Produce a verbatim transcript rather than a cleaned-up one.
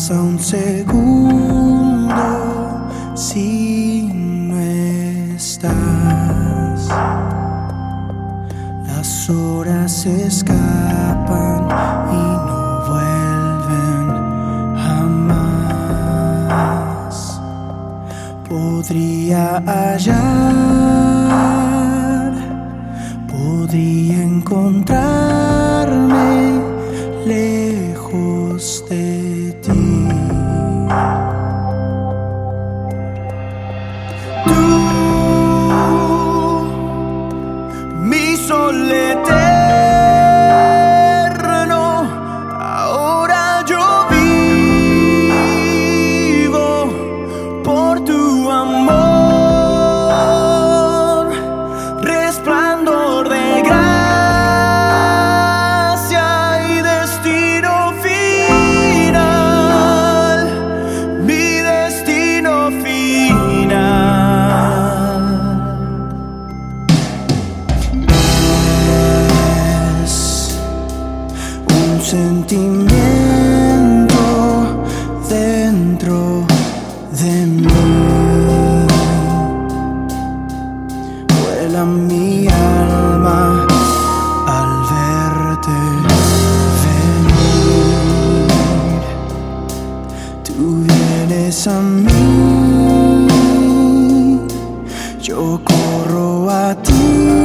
pasa un segundo si no estás. Las horas se escapan y no vuelven jamás. Podría hallar, podría encontrarme lejos de ti. Tú, mi sol eterno, ahora yo vivo por tu amor, resplandor de gracia y destino final, mi destino final. Es un sentimiento dentro de mí, vuela mi alma al verte venir. Tú vienes a mí, yo corro a ti.